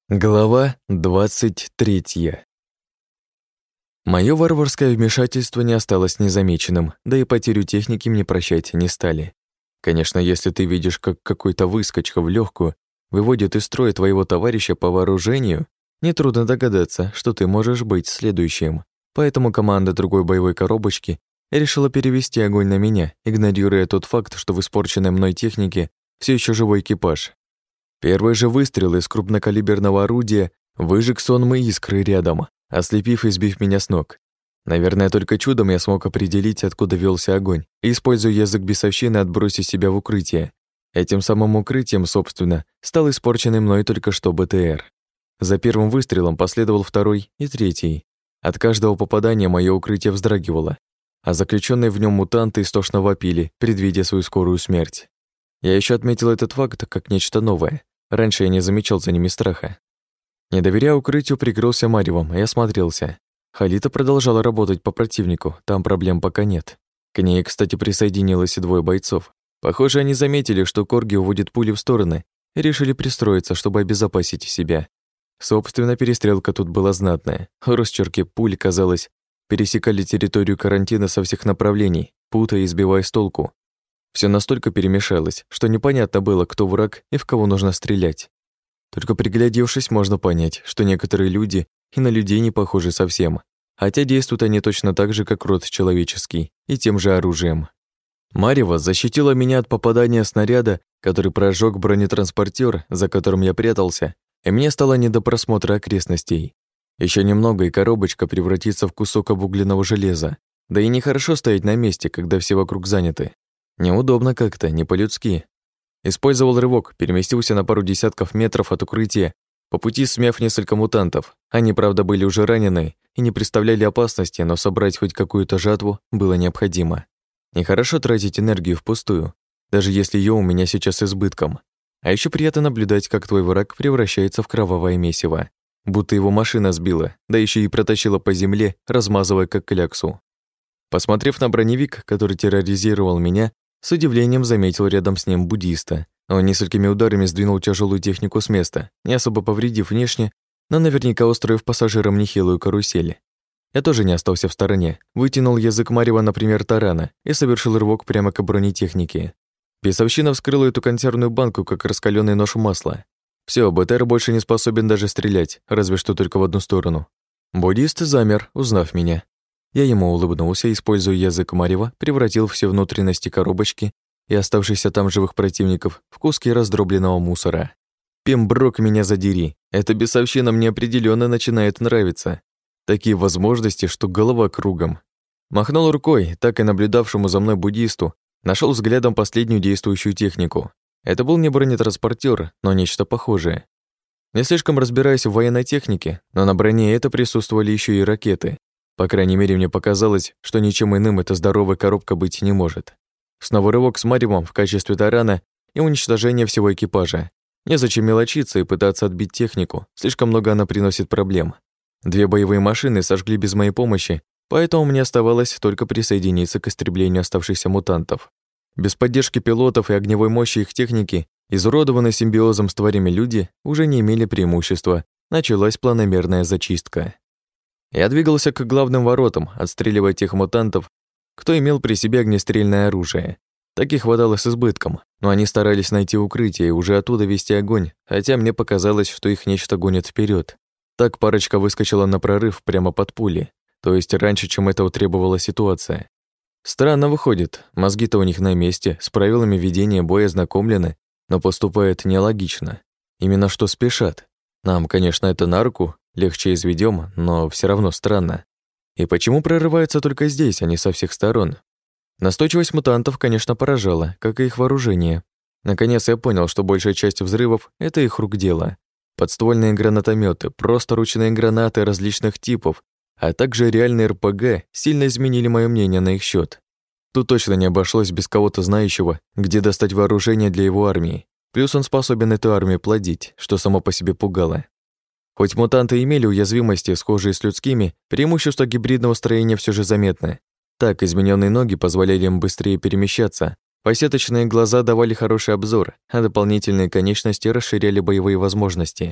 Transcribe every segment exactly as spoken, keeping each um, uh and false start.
Глава двадцать третья. Моё варварское вмешательство не осталось незамеченным, да и потерю техники мне прощать не стали. Конечно, если ты видишь, как какой-то выскочка в легкую выводит из строя твоего товарища по вооружению, нетрудно догадаться, что ты можешь быть следующим. Поэтому команда другой боевой коробочки решила перевести огонь на меня, игнорируя тот факт, что в испорченной мной технике все еще живой экипаж. Первый же выстрел из крупнокалиберного орудия выжег сонмы искры рядом, ослепив и сбив меня с ног. Наверное, только чудом я смог определить, откуда велся огонь, и, используя язык бесовщины, отбросить себя в укрытие. Этим самым укрытием, собственно, стал испорченный мной только что БТР. За первым выстрелом последовал второй и третий. От каждого попадания мое укрытие вздрагивало, а заключенные в нем мутанты истошно вопили, предвидя свою скорую смерть. Я еще отметил этот факт как нечто новое. Раньше я не замечал за ними страха. Не доверяя укрытию, прикрылся маревом и осмотрелся. Халита продолжала работать по противнику, там проблем пока нет. К ней, кстати, присоединилось и двое бойцов. Похоже, они заметили, что корги уводят пули в стороны и решили пристроиться, чтобы обезопасить себя. Собственно, перестрелка тут была знатная. Росчерки пуль, казалось, пересекали территорию карантина со всех направлений, путая и сбивая с толку. Всё настолько перемешалось, что непонятно было, кто враг и в кого нужно стрелять. Только приглядевшись, можно понять, что некоторые люди и на людей не похожи совсем, хотя действуют они точно так же, как род человеческий, и тем же оружием. Марево защитила меня от попадания снаряда, который прожёг бронетранспортёр, за которым я прятался, и мне стало не до просмотра окрестностей. Ещё немного, и коробочка превратится в кусок обугленного железа. Да и нехорошо стоять на месте, когда все вокруг заняты. Неудобно как-то, не по-людски. Использовал рывок, переместился на пару десятков метров от укрытия, по пути смяв несколько мутантов. Они, правда, были уже ранены и не представляли опасности, но собрать хоть какую-то жатву было необходимо. Нехорошо тратить энергию впустую, даже если её у меня сейчас избытком. А ещё приятно наблюдать, как твой враг превращается в кровавое месиво. Будто его машина сбила, да ещё и протащила по земле, размазывая как кляксу. Посмотрев на броневик, который терроризировал меня, с удивлением заметил рядом с ним буддиста. Он несколькими ударами сдвинул тяжелую технику с места, не особо повредив внешне, но наверняка устроив пассажирам нехилую карусель. Я тоже не остался в стороне, вытянул язык марева, например, тарана, и совершил рывок прямо к бронетехнике. Бесовщина вскрыла эту консервную банку, как раскаленный нож масла. Все, БТР больше не способен даже стрелять, разве что только в одну сторону. Буддист замер, узнав меня. Я ему улыбнулся, используя язык марева, превратил все внутренности коробочки и оставшихся там живых противников в куски раздробленного мусора. Пемброк, меня задери, эта бесовщина мне определенно начинает нравиться. Такие возможности, что голова кругом. Махнул рукой, так и наблюдавшему за мной буддисту, нашел взглядом последнюю действующую технику. Это был не бронетранспортер, но нечто похожее. Не слишком разбираюсь в военной технике, но на броне это присутствовали еще и ракеты. По крайней мере, мне показалось, что ничем иным эта здоровая коробка быть не может. Снова рывок с маревом в качестве тарана и уничтожение всего экипажа. Незачем мелочиться и пытаться отбить технику, слишком много она приносит проблем. Две боевые машины сожгли без моей помощи, поэтому мне оставалось только присоединиться к истреблению оставшихся мутантов. Без поддержки пилотов и огневой мощи их техники, изуродованные симбиозом с тварями люди уже не имели преимущества, началась планомерная зачистка. Я двигался к главным воротам, отстреливая тех мутантов, кто имел при себе огнестрельное оружие. Таких хватало с избытком, но они старались найти укрытие и уже оттуда вести огонь, хотя мне показалось, что их нечто гонит вперед. Так парочка выскочила на прорыв прямо под пули, то есть раньше, чем этого требовала ситуация. Странно выходит, мозги-то у них на месте, с правилами ведения боя знакомлены, но поступают нелогично. Именно что спешат. Нам, конечно, это на руку, легче изведём, но все равно странно. И почему прорываются только здесь, а не со всех сторон? Настойчивость мутантов, конечно, поражала, как и их вооружение. Наконец я понял, что большая часть взрывов — это их рук дело. Подствольные гранатометы, просто ручные гранаты различных типов, а также реальные эр пэ гэ сильно изменили моё мнение на их счёт. Тут точно не обошлось без кого-то знающего, где достать вооружение для его армии. Плюс он способен эту армию плодить, что само по себе пугало. Хоть мутанты имели уязвимости, схожие с людскими, преимущество гибридного строения все же заметно. Так, измененные ноги позволяли им быстрее перемещаться, посеточные глаза давали хороший обзор, а дополнительные конечности расширяли боевые возможности.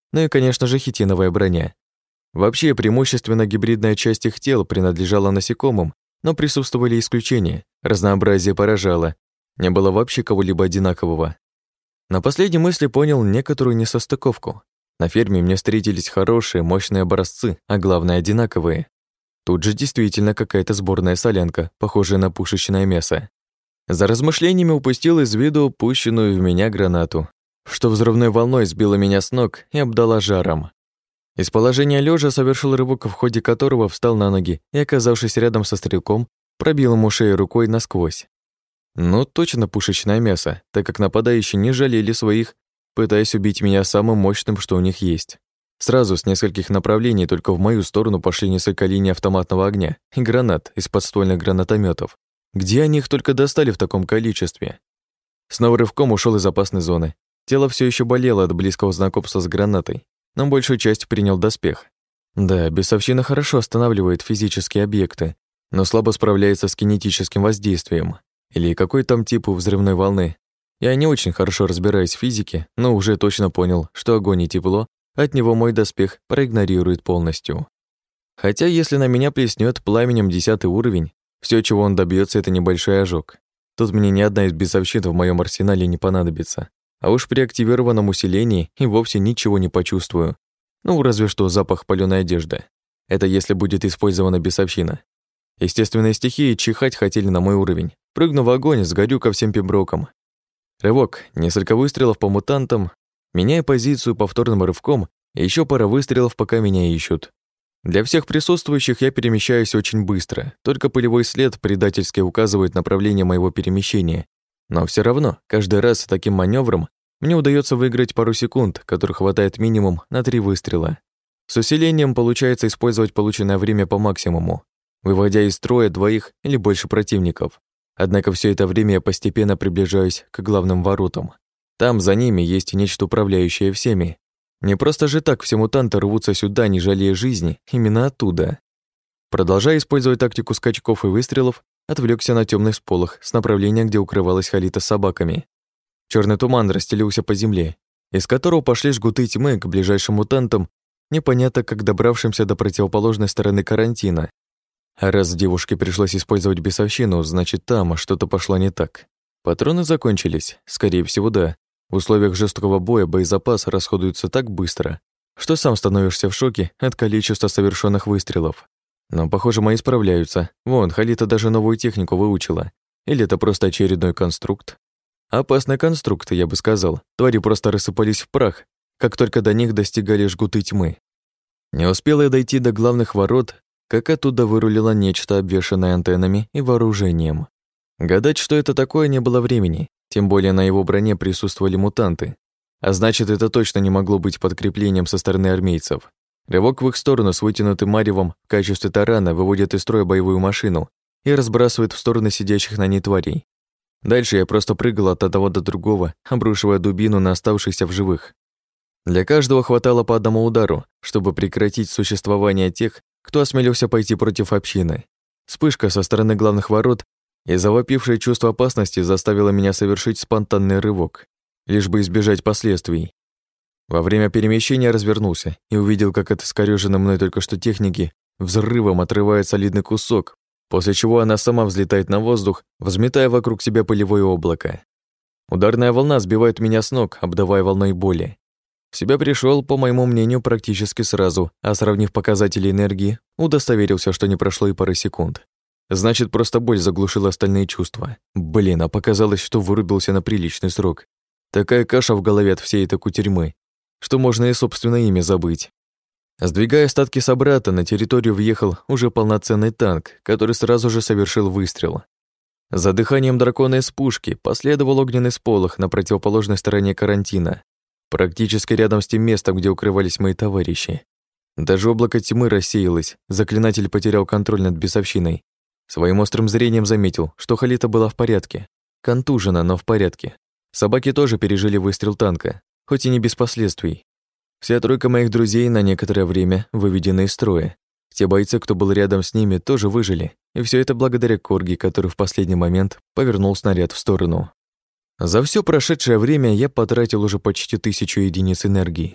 Ну и, конечно же, хитиновая броня. Вообще, преимущественно гибридная часть их тел принадлежала насекомым, но присутствовали исключения, разнообразие поражало, не было вообще кого-либо одинакового. На последней мысли понял некоторую несостыковку. На ферме мне встретились хорошие, мощные образцы, а главное, одинаковые. Тут же действительно какая-то сборная солянка, похожая на пушечное мясо. За размышлениями упустил из виду пущенную в меня гранату, что взрывной волной сбила меня с ног и обдала жаром. Из положения лежа совершил рывок, в ходе которого встал на ноги и, оказавшись рядом со стрелком, пробил ему шею рукой насквозь. Ну, точно пушечное мясо, так как нападающие не жалели своих, пытаясь убить меня самым мощным, что у них есть. Сразу с нескольких направлений только в мою сторону пошли несколько линий автоматного огня и гранат из подствольных гранатометов. Где они их только достали в таком количестве? Снова рывком ушел из опасной зоны. Тело все еще болело от близкого знакомства с гранатой, но большую часть принял доспех. Да, бесовщина хорошо останавливает физические объекты, но слабо справляется с кинетическим воздействием. Или какой там тип у взрывной волны. Я не очень хорошо разбираюсь в физике, но уже точно понял, что огонь и тепло от него мой доспех проигнорирует полностью. Хотя если на меня плеснет пламенем десятый уровень, все, чего он добьется, это небольшой ожог. Тут мне ни одна из бесовщин в моем арсенале не понадобится. А уж при активированном усилении и вовсе ничего не почувствую. Ну, разве что запах палёной одежды. Это если будет использована бесовщина. Естественные стихии чихать хотели на мой уровень. Прыгну в огонь, сгорю ко всем пиброкам. Рывок, несколько выстрелов по мутантам, меняя позицию повторным рывком, и ещё пара выстрелов, пока меня ищут. Для всех присутствующих я перемещаюсь очень быстро, только пылевой след предательски указывает направление моего перемещения. Но всё равно, каждый раз с таким манёвром мне удаётся выиграть пару секунд, которых хватает минимум на три выстрела. С усилением получается использовать полученное время по максимуму, выводя из строя двоих или больше противников. Однако всё это время я постепенно приближаюсь к главным воротам. Там за ними есть нечто управляющее всеми. Не просто же так все мутанты рвутся сюда, не жалея жизни, именно оттуда. Продолжая использовать тактику скачков и выстрелов, отвлёкся на тёмный сполох с направления, где укрывалась Халита с собаками. Чёрный туман расстелился по земле, из которого пошли жгуты тьмы к ближайшим мутантам, непонятно как добравшимся до противоположной стороны карантина. А раз девушке пришлось использовать бесовщину, значит, там что-то пошло не так. Патроны закончились? Скорее всего, да. В условиях жесткого боя боезапас расходуется так быстро, что сам становишься в шоке от количества совершенных выстрелов. Но, похоже, мои справляются. Вон, Халита даже новую технику выучила. Или это просто очередной конструкт? Опасный конструкт, я бы сказал. Твари просто рассыпались в прах, как только до них достигали жгуты тьмы. Не успела я дойти до главных ворот, как оттуда вырулило нечто, обвешанное антеннами и вооружением. Гадать, что это такое, не было времени, тем более на его броне присутствовали мутанты. А значит, это точно не могло быть подкреплением со стороны армейцев. Рывок в их сторону с вытянутым маревом в качестве тарана выводит из строя боевую машину и разбрасывает в стороны сидящих на ней тварей. Дальше я просто прыгал от одного до другого, обрушивая дубину на оставшихся в живых. Для каждого хватало по одному удару, чтобы прекратить существование тех, кто осмелился пойти против общины. Вспышка со стороны главных ворот и завопившее чувство опасности заставило меня совершить спонтанный рывок, лишь бы избежать последствий. Во время перемещения развернулся и увидел, как от искорёженной мной только что техники взрывом отрывает солидный кусок, после чего она сама взлетает на воздух, взметая вокруг себя пылевое облако. Ударная волна сбивает меня с ног, обдавая волной боли. В себя пришёл, по моему мнению, практически сразу, а сравнив показатели энергии, удостоверился, что не прошло и пары секунд. Значит, просто боль заглушила остальные чувства. Блин, а показалось, что вырубился на приличный срок. Такая каша в голове от всей этой кутерьмы, что можно и собственное имя забыть. Сдвигая остатки собрата, на территорию въехал уже полноценный танк, который сразу же совершил выстрел. За дыханием дракона из пушки последовал огненный сполох на противоположной стороне карантина, практически рядом с тем местом, где укрывались мои товарищи. Даже облако тьмы рассеялось, заклинатель потерял контроль над бесовщиной. Своим острым зрением заметил, что Халита была в порядке. Контужена, но в порядке. Собаки тоже пережили выстрел танка, хоть и не без последствий. Вся тройка моих друзей на некоторое время выведены из строя. Те бойцы, кто был рядом с ними, тоже выжили, и все это благодаря Корги, который в последний момент повернул снаряд в сторону. За все прошедшее время я потратил уже почти тысячу единиц энергии.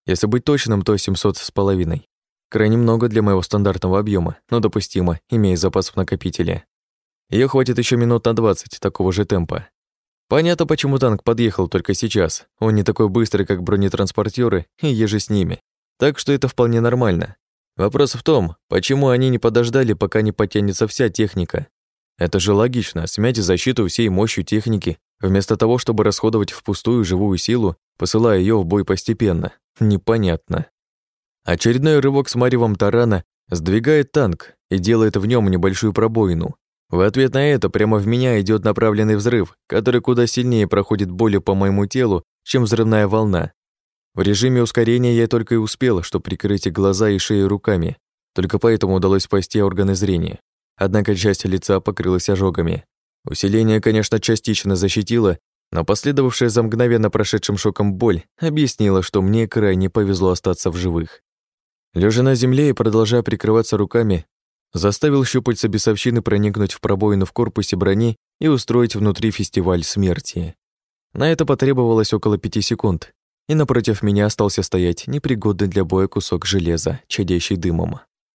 Если быть точным, то семьсот с половиной. Крайне много для моего стандартного объема, но допустимо, имея запас в накопителе. Её хватит еще минут на двадцать такого же темпа. Понятно, почему танк подъехал только сейчас. Он не такой быстрый, как бронетранспортёры, и еже с ними. Так что это вполне нормально. Вопрос в том, почему они не подождали, пока не потянется вся техника. Это же логично, смять защиту всей мощью техники, вместо того, чтобы расходовать впустую живую силу, посылая её в бой постепенно. Непонятно. Очередной рывок с маревом тарана сдвигает танк и делает в нём небольшую пробоину. В ответ на это прямо в меня идёт направленный взрыв, который куда сильнее проходит болью по моему телу, чем взрывная волна. В режиме ускорения я только и успел, что прикрыть глаза и шею руками. Только поэтому удалось спасти органы зрения. Однако часть лица покрылась ожогами. Усиление, конечно, частично защитило, но последовавшая за мгновенно прошедшим шоком боль объяснила, что мне крайне повезло остаться в живых. Лежа на земле и продолжая прикрываться руками, заставил щупальца бесовщины проникнуть в пробоину в корпусе брони и устроить внутри фестиваль смерти. На это потребовалось около пяти секунд, и напротив меня остался стоять непригодный для боя кусок железа, чадящий дымом.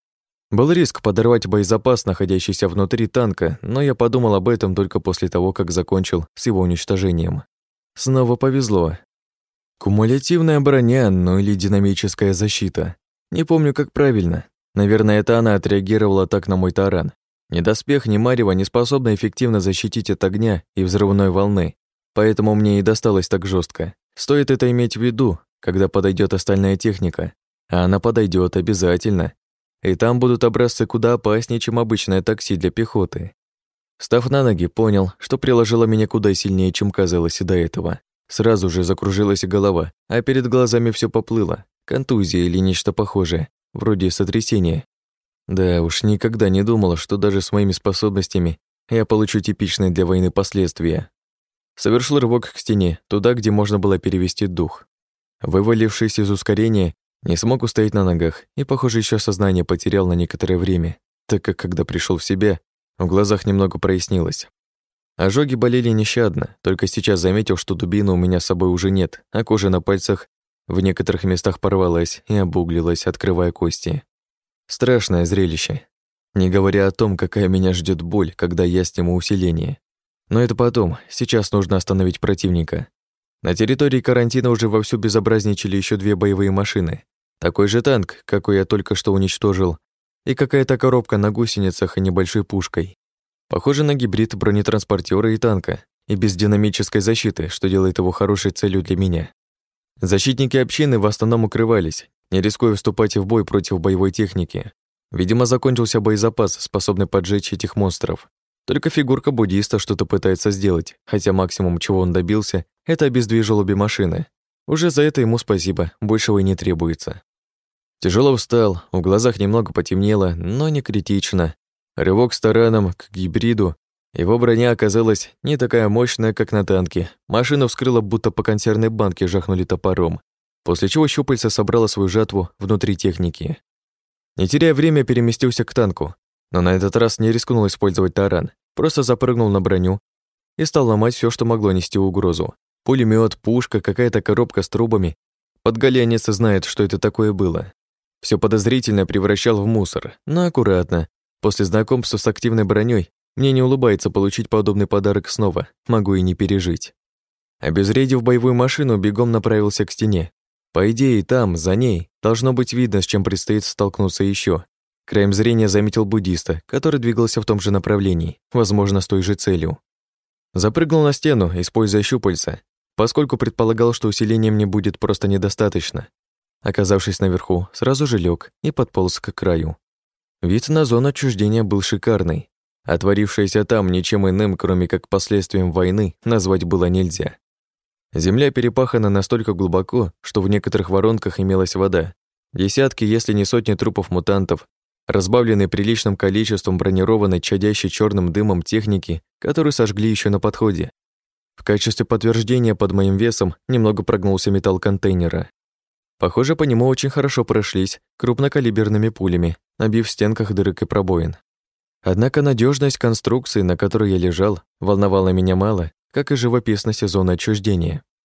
Был риск подорвать боезапас, находящийся внутри танка, но я подумал об этом только после того, как закончил с его уничтожением. Снова повезло. Кумулятивная броня, ну или динамическая защита. Не помню, как правильно. Наверное, это она отреагировала так на мой таран. Ни доспех, ни марево не способны эффективно защитить от огня и взрывной волны, поэтому мне и досталось так жестко. Стоит это иметь в виду, когда подойдет остальная техника, а она подойдет обязательно. И там будут образцы куда опаснее, чем обычное такси для пехоты. Встав на ноги, понял, что приложило меня куда сильнее, чем казалось и до этого. Сразу же закружилась голова, а перед глазами все поплыло. Контузия или нечто похожее, вроде сотрясения. Да уж, никогда не думала, что даже с моими способностями я получу типичные для войны последствия. Совершил рывок к стене, туда, где можно было перевести дух. Вывалившись из ускорения, не смог устоять на ногах и, похоже, еще сознание потерял на некоторое время, так как, когда пришел в себя, в глазах немного прояснилось. Ожоги болели нещадно, только сейчас заметил, что дубины у меня с собой уже нет, а кожа на пальцах в некоторых местах порвалась и обуглилась, открывая кости. Страшное зрелище, не говоря о том, какая меня ждет боль, когда я сниму усиление. Но это потом, сейчас нужно остановить противника. На территории карантина уже вовсю безобразничали еще две боевые машины. Такой же танк, какой я только что уничтожил, и какая-то коробка на гусеницах и небольшой пушкой. Похоже на гибрид бронетранспортера и танка, и без динамической защиты, что делает его хорошей целью для меня. Защитники общины в основном укрывались, не рискуя вступать в бой против боевой техники. Видимо, закончился боезапас, способный поджечь этих монстров. Только фигурка буддиста что-то пытается сделать, хотя максимум, чего он добился, это обездвижил обе машины. Уже за это ему спасибо, большего и не требуется. Тяжело устал, в глазах немного потемнело, но не критично. Рывок с тараном к гибриду. Его броня оказалась не такая мощная, как на танке. Машину вскрыла, будто по консервной банке жахнули топором, после чего щупальце собрало свою жатву внутри техники. Не теряя время, переместился к танку, но на этот раз не рискнул использовать таран, просто запрыгнул на броню и стал ломать все, что могло нести угрозу. Пулемет, пушка, какая-то коробка с трубами. Подголянец знает, что это такое было. Все подозрительно превращал в мусор, но аккуратно. После знакомства с активной броней мне не улыбается получить подобный подарок снова, могу и не пережить. Обезвредив боевую машину, бегом направился к стене. По идее, там, за ней, должно быть видно, с чем предстоит столкнуться еще. Краем зрения заметил буддиста, который двигался в том же направлении, возможно, с той же целью. Запрыгнул на стену, используя щупальца, поскольку предполагал, что усиления мне будет просто недостаточно. Оказавшись наверху, сразу же лег и подполз к краю. Вид на зону отчуждения был шикарный. Отворившееся там ничем иным, кроме как последствием войны, назвать было нельзя. Земля перепахана настолько глубоко, что в некоторых воронках имелась вода. Десятки, если не сотни трупов мутантов, разбавленные приличным количеством бронированной, чадящей черным дымом техники, которую сожгли еще на подходе. В качестве подтверждения под моим весом немного прогнулся металл контейнера. Похоже, по нему очень хорошо прошлись крупнокалиберными пулями, набив в стенках дырок и пробоин. Однако надежность конструкции, на которой я лежал, волновала меня мало, как и живописность зоны отчуждения.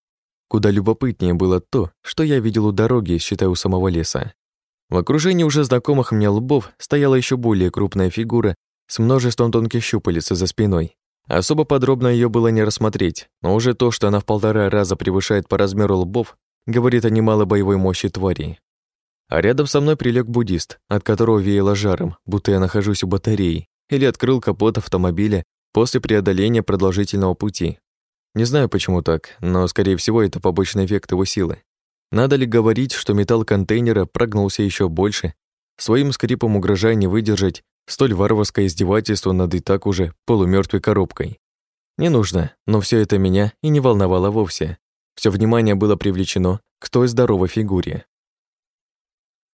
Куда любопытнее было то, что я видел у дороги, считай, у самого леса. В окружении уже знакомых мне лбов стояла еще более крупная фигура с множеством тонких щупалец за спиной. Особо подробно ее было не рассмотреть, но уже то, что она в полтора раза превышает по размеру лбов, говорит о немалой боевой мощи твари. А рядом со мной прилег буддист, от которого веяло жаром, будто я нахожусь у батареи, или открыл капот автомобиля после преодоления продолжительного пути. Не знаю, почему так, но, скорее всего, это побочный эффект его силы. Надо ли говорить, что металл контейнера прогнулся еще больше, своим скрипом угрожая не выдержать столь варварское издевательство над и так уже полумёртвой коробкой? Не нужно, но все это меня и не волновало вовсе. Все внимание было привлечено к той здоровой фигуре.